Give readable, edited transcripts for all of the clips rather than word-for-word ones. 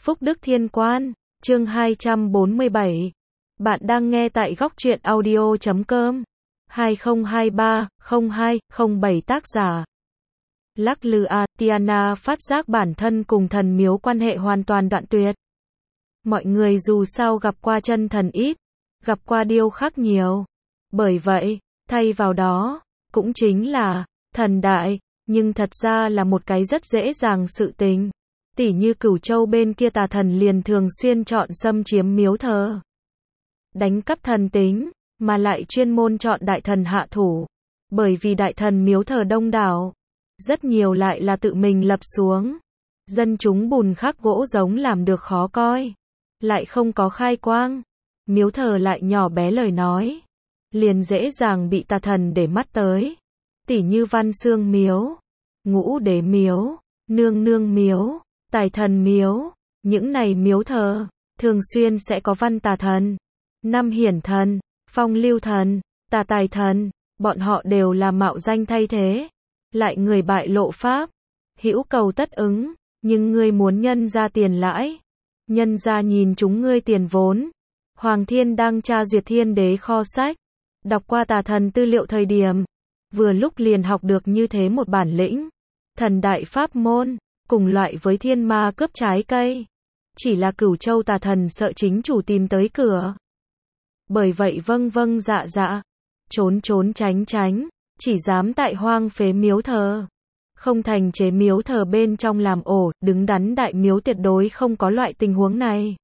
Phúc Đức Thiên Quan, chương 247. Bạn đang nghe tại góc truyện audio.com. 2023-02-07 tác giả. Lắc lư a, Tiana phát giác bản thân cùng thần miếu quan hệ hoàn toàn đoạn tuyệt. Mọi người dù sao gặp qua chân thần ít, gặp qua điêu khắc nhiều. Bởi vậy, thay vào đó, cũng chính là thần đại, nhưng thật ra là một cái rất dễ dàng sự tình. Tỉ như Cửu Châu bên kia tà thần liền thường xuyên chọn xâm chiếm miếu thờ, đánh cắp thần tính, mà lại chuyên môn chọn đại thần hạ thủ. Bởi vì đại thần miếu thờ đông đảo, rất nhiều lại là tự mình lập xuống. Dân chúng bùn khắc gỗ giống làm được khó coi, lại không có khai quang. Miếu thờ lại nhỏ bé lời nói, liền dễ dàng bị tà thần để mắt tới. Tỉ như Văn Xương miếu, Ngũ Đế miếu, Nương Nương miếu, Tài Thần miếu, những này miếu thờ, thường xuyên sẽ có văn tà thần, năm hiển thần, phong lưu thần, tà tài thần, bọn họ đều là mạo danh thay thế. Lại người bại lộ pháp, hữu cầu tất ứng, nhưng ngươi muốn nhân ra tiền lãi, nhân ra nhìn chúng ngươi tiền vốn. Hoàng Thiên đang tra duyệt Thiên Đế kho sách, đọc qua tà thần tư liệu thời điểm, vừa lúc liền học được như thế một bản lĩnh. Thần đại pháp môn, cùng loại với thiên ma cướp trái cây. Chỉ là Cửu Châu tà thần sợ chính chủ tìm tới cửa. Bởi vậy vâng vâng dạ dạ, trốn trốn tránh tránh, chỉ dám tại hoang phế miếu thờ. Không thành chế miếu thờ bên trong làm ổ, đứng đắn đại miếu tuyệt đối không có loại tình huống này.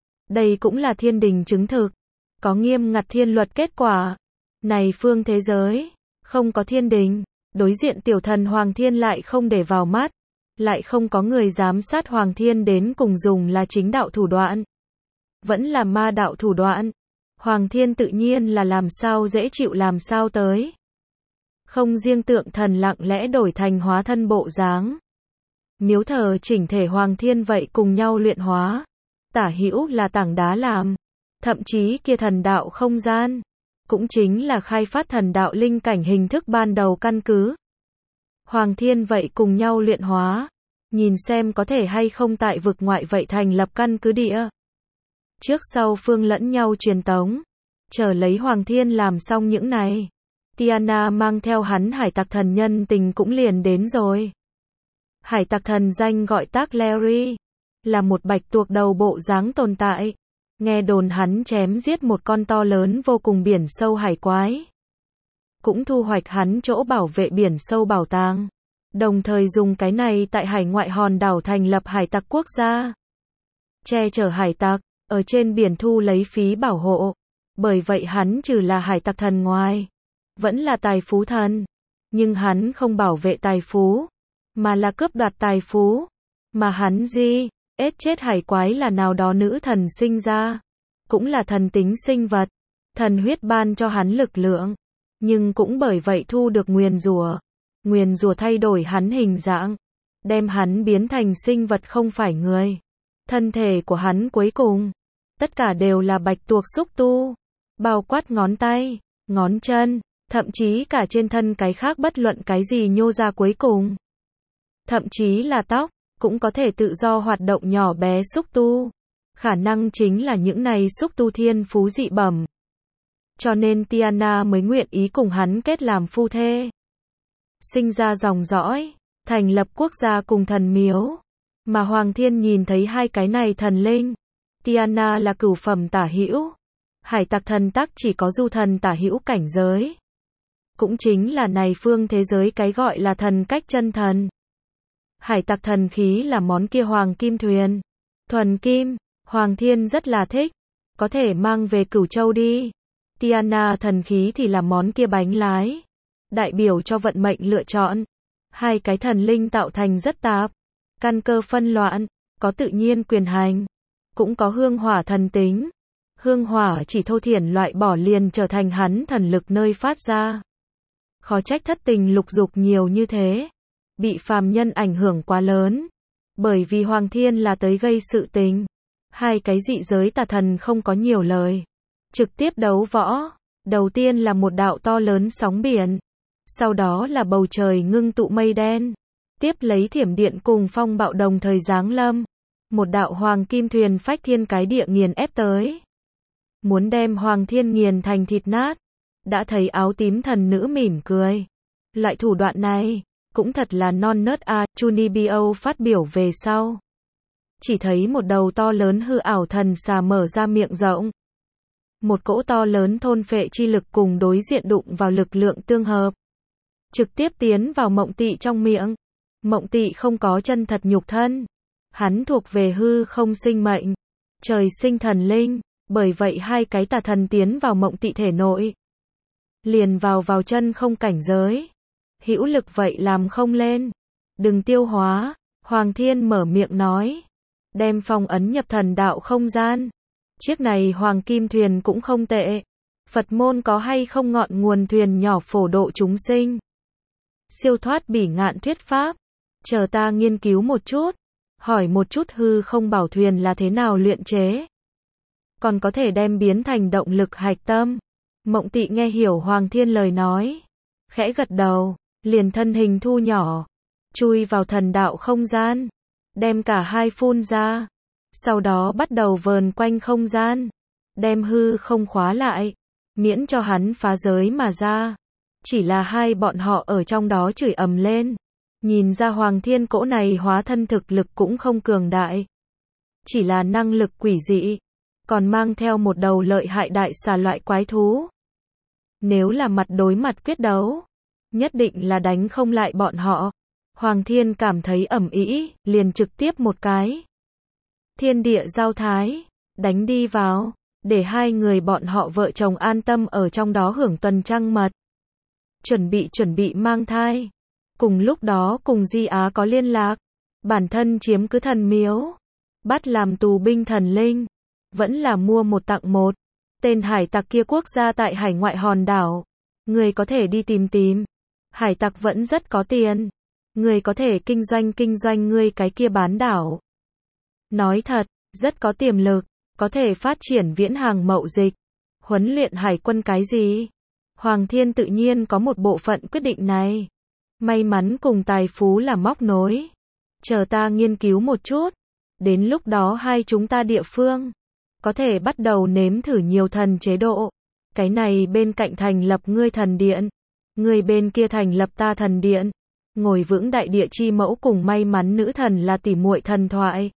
Đây cũng là thiên đình chứng thực. Có nghiêm ngặt thiên luật kết quả. Này phương thế giới, không có thiên đình, đối diện tiểu thần Hoàng Thiên lại không để vào mắt. Lại không có người giám sát Hoàng Thiên đến cùng dùng là chính đạo thủ đoạn, vẫn là ma đạo thủ đoạn. Hoàng Thiên tự nhiên là làm sao dễ chịu làm sao tới. Không riêng tượng thần lặng lẽ đổi thành hóa thân bộ dáng. Miếu thờ chỉnh thể Hoàng Thiên vậy cùng nhau luyện hóa. Tả hữu là tảng đá làm. Thậm chí kia thần đạo không gian, cũng chính là khai phát thần đạo linh cảnh hình thức ban đầu căn cứ. Hoàng Thiên vậy cùng nhau luyện hóa, nhìn xem có thể hay không tại vực ngoại vậy thành lập căn cứ địa. Trước sau phương lẫn nhau truyền tống, chờ lấy Hoàng Thiên làm xong những này. Tiana mang theo hắn hải tặc thần nhân tình cũng liền đến rồi. Hải tặc thần danh gọi Tác Larry, là một bạch tuộc đầu bộ dáng tồn tại. Nghe đồn hắn chém giết một con to lớn vô cùng biển sâu hải quái. Cũng thu hoạch hắn chỗ bảo vệ biển sâu bảo tàng. Đồng thời dùng cái này tại hải ngoại hòn đảo thành lập hải tặc quốc gia. Che chở hải tặc, ở trên biển thu lấy phí bảo hộ. Bởi vậy hắn trừ là hải tặc thần ngoài, vẫn là tài phú thần. Nhưng hắn không bảo vệ tài phú, mà là cướp đoạt tài phú. Mà hắn ết chết hải quái là nào đó nữ thần sinh ra. Cũng là thần tính sinh vật. Thần huyết ban cho hắn lực lượng. Nhưng cũng bởi vậy thu được nguyền rủa. Nguyền rủa thay đổi hắn hình dạng, đem hắn biến thành sinh vật không phải người. Thân thể của hắn cuối cùng, tất cả đều là bạch tuộc xúc tu, bao quát ngón tay, ngón chân, thậm chí cả trên thân cái khác bất luận cái gì nhô ra cuối cùng. Thậm chí là tóc, cũng có thể tự do hoạt động nhỏ bé xúc tu. Khả năng chính là những này xúc tu thiên phú dị bẩm. Cho nên Tiana mới nguyện ý cùng hắn kết làm phu thê. Sinh ra dòng dõi, thành lập quốc gia cùng thần miếu. Mà Hoàng Thiên nhìn thấy hai cái này thần linh. Tiana là cửu phẩm tả hữu. Hải tặc thần tắc chỉ có du thần tả hữu cảnh giới. Cũng chính là này phương thế giới cái gọi là thần cách chân thần. Hải tặc thần khí là món kia hoàng kim thuyền. Thuần kim, Hoàng Thiên rất là thích. Có thể mang về Cửu Châu đi. Tiana thần khí thì là món kia bánh lái. Đại biểu cho vận mệnh lựa chọn. Hai cái thần linh tạo thành rất tạp. Căn cơ phân loạn, có tự nhiên quyền hành. Cũng có hương hỏa thần tính. Hương hỏa chỉ thô thiển loại bỏ liền trở thành hắn thần lực nơi phát ra. Khó trách thất tình lục dục nhiều như thế. Bị phàm nhân ảnh hưởng quá lớn. Bởi vì Hoàng Thiên là tới gây sự tình. Hai cái dị giới tà thần không có nhiều lời. Trực tiếp đấu võ. Đầu tiên là một đạo to lớn sóng biển. Sau đó là bầu trời ngưng tụ mây đen. Tiếp lấy thiểm điện cùng phong bạo đồng thời giáng lâm. Một đạo hoàng kim thuyền phách thiên cái địa nghiền ép tới. Muốn đem Hoàng Thiên nghiền thành thịt nát. Đã thấy áo tím thần nữ mỉm cười. Loại thủ đoạn này, cũng thật là non nớt a. Chunibyo phát biểu về sau. Chỉ thấy một đầu to lớn hư ảo thần xà mở ra miệng rộng. Một cỗ to lớn thôn phệ chi lực cùng đối diện đụng vào lực lượng tương hợp. Trực tiếp tiến vào Mộng Tị trong miệng. Mộng Tị không có chân thật nhục thân. Hắn thuộc về hư không sinh mệnh. Trời sinh thần linh. Bởi vậy hai cái tà thần tiến vào Mộng Tị thể nội. Liền vào chân không cảnh giới. Hữu lực vậy làm không lên. Đừng tiêu hóa. Hoàng Thiên mở miệng nói. Đem phong ấn nhập thần đạo không gian. Chiếc này hoàng kim thuyền cũng không tệ. Phật môn có hay không ngọn nguồn thuyền nhỏ phổ độ chúng sinh. Siêu thoát bỉ ngạn thuyết pháp. Chờ ta nghiên cứu một chút. Hỏi một chút hư không bảo thuyền là thế nào luyện chế. Còn có thể đem biến thành động lực hạch tâm. Mộng Tị nghe hiểu Hoàng Thiên lời nói. Khẽ gật đầu, liền thân hình thu nhỏ. Chui vào thần đạo không gian. Đem cả hai phun ra. Sau đó bắt đầu vờn quanh không gian. Đem hư không khóa lại. Miễn cho hắn phá giới mà ra. Chỉ là hai bọn họ ở trong đó chửi ầm lên. Nhìn ra Hoàng Thiên cỗ này hóa thân thực lực cũng không cường đại. Chỉ là năng lực quỷ dị. Còn mang theo một đầu lợi hại đại xà loại quái thú. Nếu là mặt đối mặt quyết đấu, nhất định là đánh không lại bọn họ. Hoàng Thiên cảm thấy ầm ĩ, liền trực tiếp một cái. Thiên địa giao thái, đánh đi vào, để hai người bọn họ vợ chồng an tâm ở trong đó hưởng tuần trăng mật. Chuẩn bị mang thai. Cùng lúc đó cùng Di Á có liên lạc. Bản thân chiếm cứ thần miếu. Bắt làm tù binh thần linh. Vẫn là mua một tặng một. Tên hải tặc kia quốc gia tại hải ngoại hòn đảo. Người có thể đi tìm. Hải tặc vẫn rất có tiền. Người có thể kinh doanh ngươi cái kia bán đảo. Nói thật, rất có tiềm lực. Có thể phát triển viễn hàng mậu dịch. Huấn luyện hải quân cái gì? Hoàng Thiên tự nhiên có một bộ phận quyết định này. May mắn cùng tài phú là móc nối. Chờ ta nghiên cứu một chút. Đến lúc đó hai chúng ta địa phương. Có thể bắt đầu nếm thử nhiều thần chế độ. Cái này bên cạnh thành lập ngươi thần điện. Ngươi bên kia thành lập ta thần điện. Ngồi vững đại địa chi mẫu cùng may mắn nữ thần là tỉ muội thần thoại.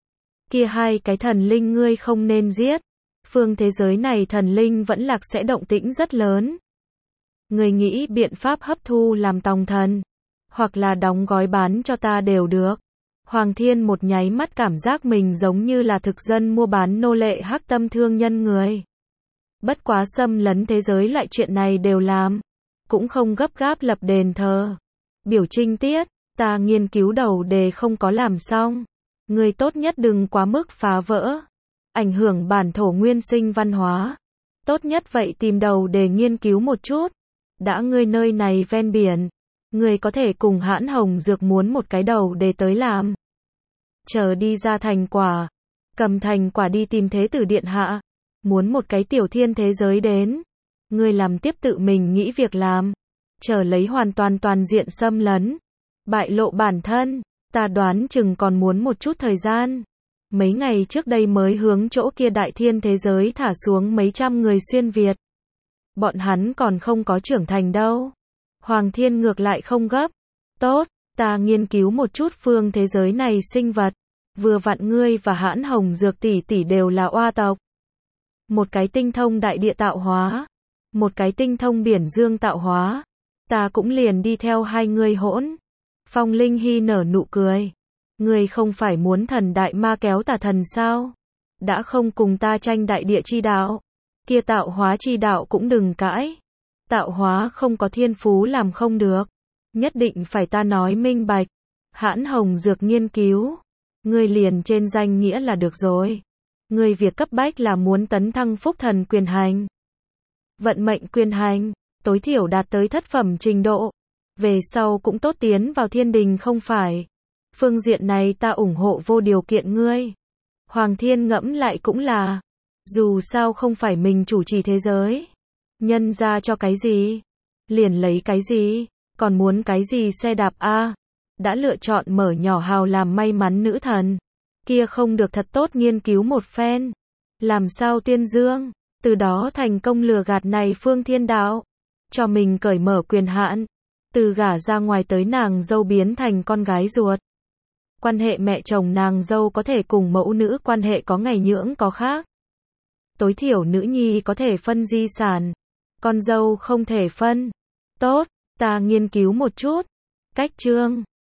Kia hai cái thần linh ngươi không nên giết. Phương thế giới này thần linh vẫn lạc sẽ động tĩnh rất lớn. Ngươi nghĩ biện pháp hấp thu làm tòng thần. Hoặc là đóng gói bán cho ta đều được. Hoàng Thiên một nháy mắt cảm giác mình giống như là thực dân mua bán nô lệ hắc tâm thương nhân người. Bất quá xâm lấn thế giới loại chuyện này đều làm. Cũng không gấp gáp lập đền thờ. Biểu trinh tiết, ta nghiên cứu đầu đề không có làm xong. Người tốt nhất đừng quá mức phá vỡ. Ảnh hưởng bản thổ nguyên sinh văn hóa. Tốt nhất vậy tìm đầu đề nghiên cứu một chút. Đã ngươi nơi này ven biển. Người có thể cùng Hãn Hồng Dược muốn một cái đầu đề tới làm. Chờ đi ra thành quả. Cầm thành quả đi tìm Thế tử điện hạ. Muốn một cái tiểu thiên thế giới đến. Người làm tiếp tự mình nghĩ việc làm. Chờ lấy hoàn toàn diện xâm lấn. Bại lộ bản thân. Ta đoán chừng còn muốn một chút thời gian. Mấy ngày trước đây mới hướng chỗ kia đại thiên thế giới thả xuống mấy trăm người xuyên Việt. Bọn hắn còn không có trưởng thành đâu. Hoàng Thiên ngược lại không gấp. Tốt, ta nghiên cứu một chút phương thế giới này sinh vật. Vừa vặn ngươi và Hãn Hồng Dược tỷ đều là oa tộc. Một cái tinh thông đại địa tạo hóa. Một cái tinh thông biển dương tạo hóa. Ta cũng liền đi theo hai người hỗn. Phong Linh Hy nở nụ cười. Ngươi không phải muốn thần đại ma kéo tà thần sao? Đã không cùng ta tranh đại địa chi đạo. Kia tạo hóa chi đạo cũng đừng cãi. Tạo hóa không có thiên phú làm không được. Nhất định phải ta nói minh bạch. Hãn Hồng Dược nghiên cứu. Ngươi liền trên danh nghĩa là được rồi. Ngươi việc cấp bách là muốn tấn thăng phúc thần quyền hành. Vận mệnh quyền hành, tối thiểu đạt tới thất phẩm trình độ. Về sau cũng tốt tiến vào thiên đình không phải. Phương diện này ta ủng hộ vô điều kiện ngươi. Hoàng Thiên ngẫm lại cũng là. Dù sao không phải mình chủ trì thế giới. Nhân ra cho cái gì? Liền lấy cái gì? Còn muốn cái gì xe đạp a? Đã lựa chọn mở nhỏ hào làm may mắn nữ thần. kia không được thật tốt nghiên cứu một phen. Làm sao tuyên dương, từ đó thành công lừa gạt này Phương Thiên Đạo, cho mình cởi mở quyền hạn, từ gả ra ngoài tới nàng dâu biến thành con gái ruột. Quan hệ mẹ chồng nàng dâu có thể cùng mẫu nữ quan hệ có ngày nhưỡng có khác. Tối thiểu nữ nhi có thể phân di sản, con dâu không thể phân. Tốt, ta nghiên cứu một chút. Cách chương